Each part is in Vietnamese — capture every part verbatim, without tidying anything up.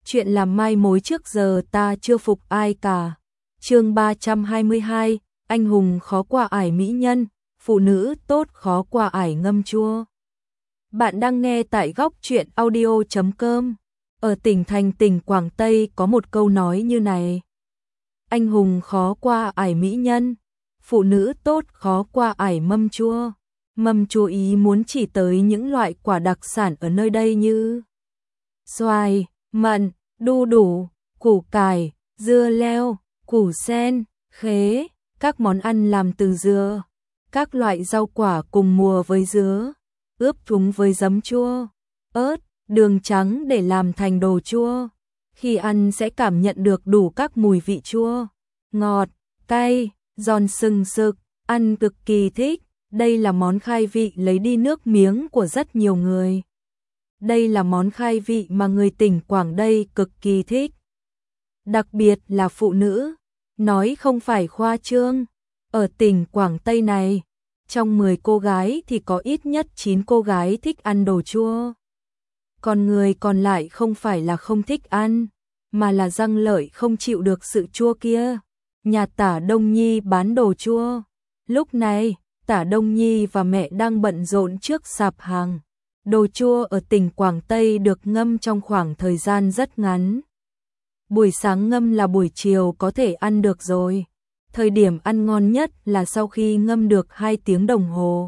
chuyện làm mai mối trước giờ ta chưa phục ai cả. Chương ba trăm hai mươi hai, anh hùng khó qua ải mỹ nhân, phụ nữ tốt khó qua ải ngâm chua. Bạn đang nghe tại góc truyện audio chấm com. Ở tỉnh thành tỉnh Quảng Tây có một câu nói như này: anh hùng khó qua ải mỹ nhân, phụ nữ tốt khó qua ải mâm chua. Mâm chua ý muốn chỉ tới những loại quả đặc sản ở nơi đây như xoài, mận, đu đủ, củ cải, dưa leo, củ sen, khế, các món ăn làm từ dưa, các loại rau quả cùng mùa với dứa, ướp chúng với giấm chua, ớt, đường trắng để làm thành đồ chua. Khi ăn sẽ cảm nhận được đủ các mùi vị chua, ngọt, cay, giòn sừng sực, ăn cực kỳ thích. Đây là món khai vị lấy đi nước miếng của rất nhiều người. Đây là món khai vị mà người tỉnh Quảng Tây cực kỳ thích. Đặc biệt là phụ nữ, nói không phải khoa trương. Ở tỉnh Quảng Tây này, trong mười cô gái thì có ít nhất chín cô gái thích ăn đồ chua. Còn người còn lại không phải là không thích ăn, mà là răng lợi không chịu được sự chua kia. Nhà Tả Đông Nhi bán đồ chua. Lúc này, Tả Đông Nhi và mẹ đang bận rộn trước sạp hàng. Đồ chua ở tỉnh Quảng Tây được ngâm trong khoảng thời gian rất ngắn. Buổi sáng ngâm là buổi chiều có thể ăn được rồi. Thời điểm ăn ngon nhất là sau khi ngâm được hai tiếng đồng hồ.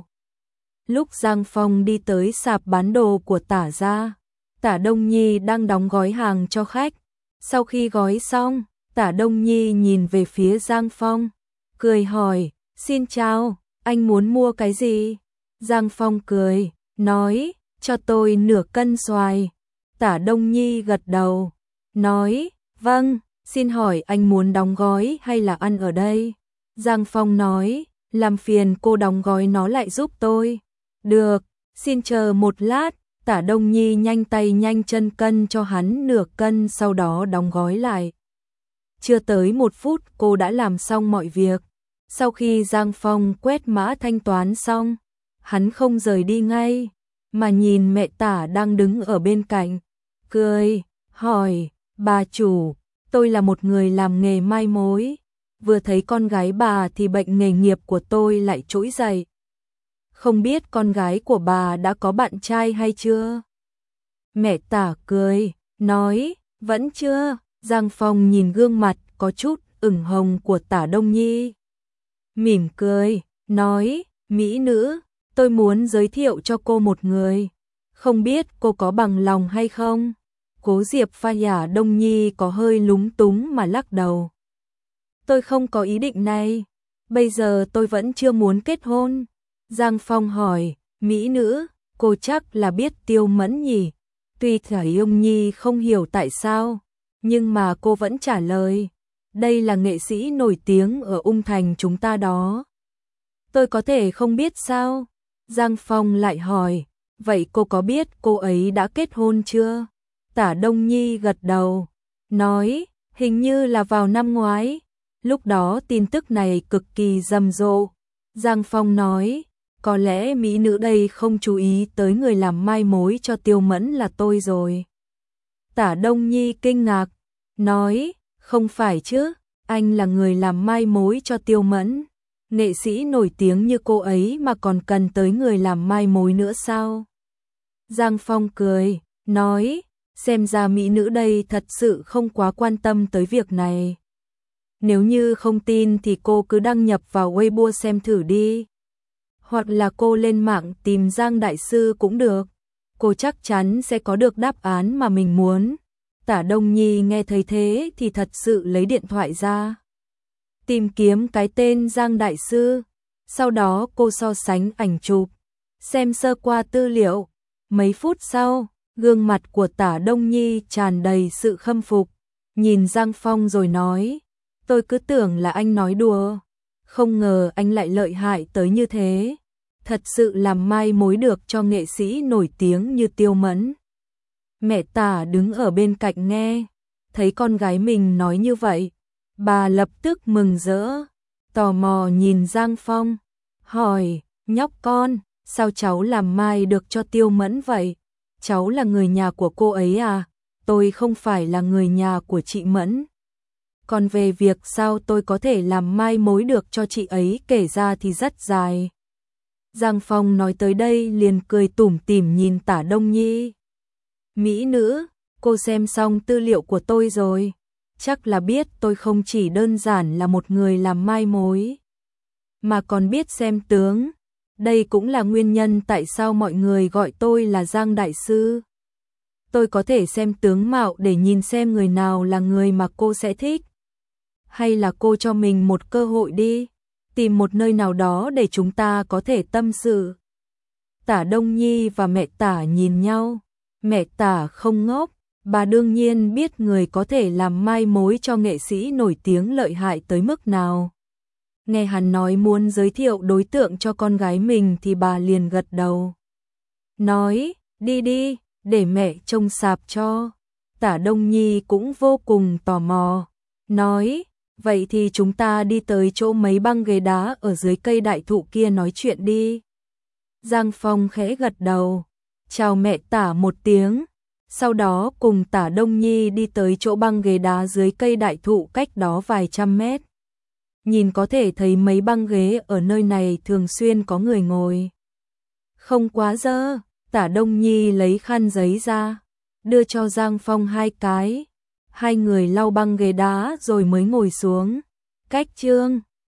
Lúc Giang Phong đi tới sạp bán đồ của Tả gia, Tả Đông Nhi đang đóng gói hàng cho khách. Sau khi gói xong, Tả Đông Nhi nhìn về phía Giang Phong, cười hỏi: xin chào, anh muốn mua cái gì? Giang Phong cười, nói: cho tôi nửa cân xoài. Tả Đông Nhi gật đầu, nói: vâng, xin hỏi anh muốn đóng gói hay là ăn ở đây? Giang Phong nói: làm phiền cô đóng gói nó lại giúp tôi. Được, xin chờ một lát. Tả Đông Nhi nhanh tay nhanh chân cân cho hắn nửa cân, sau đó đóng gói lại. Chưa tới một phút cô đã làm xong mọi việc. Sau khi Giang Phong quét mã thanh toán xong, hắn không rời đi ngay, mà nhìn mẹ Tả đang đứng ở bên cạnh, cười, hỏi: bà chủ, tôi là một người làm nghề mai mối, vừa thấy con gái bà thì bệnh nghề nghiệp của tôi lại trỗi dậy. Không biết con gái của bà đã có bạn trai hay chưa? Mẹ Tả cười, nói: vẫn chưa. Giang Phong nhìn gương mặt có chút ửng hồng của Tả Đông Nhi, mỉm cười, nói: mỹ nữ, tôi muốn giới thiệu cho cô một người, không biết cô có bằng lòng hay không? Cố Diệp Pha Tả Đông Nhi có hơi lúng túng mà lắc đầu. Tôi không có ý định này, bây giờ tôi vẫn chưa muốn kết hôn. Giang Phong hỏi: mỹ nữ, cô chắc là biết Tiêu Mẫn nhỉ? Tuy Thả Đông Nhi không hiểu tại sao, nhưng mà cô vẫn trả lời: đây là nghệ sĩ nổi tiếng ở Ung Thành chúng ta đó. Tôi có thể không biết sao? Giang Phong lại hỏi: vậy cô có biết cô ấy đã kết hôn chưa? Tả Đông Nhi gật đầu, nói: hình như là vào năm ngoái, lúc đó tin tức này cực kỳ rầm rộ. Giang Phong nói: có lẽ mỹ nữ đây không chú ý tới người làm mai mối cho Tiêu Mẫn là tôi rồi. Tả Đông Nhi kinh ngạc, nói: không phải chứ, anh là người làm mai mối cho Tiêu Mẫn, nghệ sĩ nổi tiếng như cô ấy mà còn cần tới người làm mai mối nữa sao? Giang Phong cười, nói: xem ra mỹ nữ đây thật sự không quá quan tâm tới việc này. Nếu như không tin thì cô cứ đăng nhập vào Weibo xem thử đi. Hoặc là cô lên mạng tìm Giang Đại Sư cũng được. Cô chắc chắn sẽ có được đáp án mà mình muốn. Tả Đông Nhi nghe thấy thế thì thật sự lấy điện thoại ra, tìm kiếm cái tên Giang Đại Sư. Sau đó cô so sánh ảnh chụp, xem sơ qua tư liệu. Mấy phút sau, gương mặt của Tả Đông Nhi tràn đầy sự khâm phục, nhìn Giang Phong rồi nói: tôi cứ tưởng là anh nói đùa, không ngờ anh lại lợi hại tới như thế, thật sự làm mai mối được cho nghệ sĩ nổi tiếng như Tiêu Mẫn. Mẹ Tả đứng ở bên cạnh nghe, thấy con gái mình nói như vậy, bà lập tức mừng rỡ, tò mò nhìn Giang Phong, hỏi: nhóc con, sao cháu làm mai được cho Tiêu Mẫn vậy? Cháu là người nhà của cô ấy à? tôi không phải là người nhà của chị Mẫn. Còn về việc sao tôi có thể làm mai mối được cho chị ấy kể ra thì rất dài. Giang Phong nói tới đây liền cười tủm tỉm nhìn Tả Đông Nhi. Mỹ nữ, cô xem xong tư liệu của tôi rồi. Chắc là biết tôi không chỉ đơn giản là một người làm mai mối, mà còn biết xem tướng. Đây cũng là nguyên nhân tại sao mọi người gọi tôi là Giang Đại Sư. Tôi có thể xem tướng mạo để nhìn xem người nào là người mà cô sẽ thích. Hay là cô cho mình một cơ hội đi, tìm một nơi nào đó để chúng ta có thể tâm sự. Tả Đông Nhi và mẹ Tả nhìn nhau. Mẹ Tả không ngốc, bà đương nhiên biết người có thể làm mai mối cho nghệ sĩ nổi tiếng lợi hại tới mức nào. Nghe hắn nói muốn giới thiệu đối tượng cho con gái mình thì bà liền gật đầu. Nói, đi đi, để mẹ trông sạp cho. Tả Đông Nhi cũng vô cùng tò mò. Nói, vậy thì chúng ta đi tới chỗ mấy băng ghế đá ở dưới cây đại thụ kia nói chuyện đi. Giang Phong khẽ gật đầu, chào mẹ Tả một tiếng. Sau đó cùng Tả Đông Nhi đi tới chỗ băng ghế đá dưới cây đại thụ cách đó vài trăm mét. Nhìn có thể thấy mấy băng ghế ở nơi này thường xuyên có người ngồi. Không quá dơ, Tả Đông Nhi lấy khăn giấy ra, đưa cho Giang Phong hai cái. Hai người lau băng ghế đá rồi mới ngồi xuống. Cách chương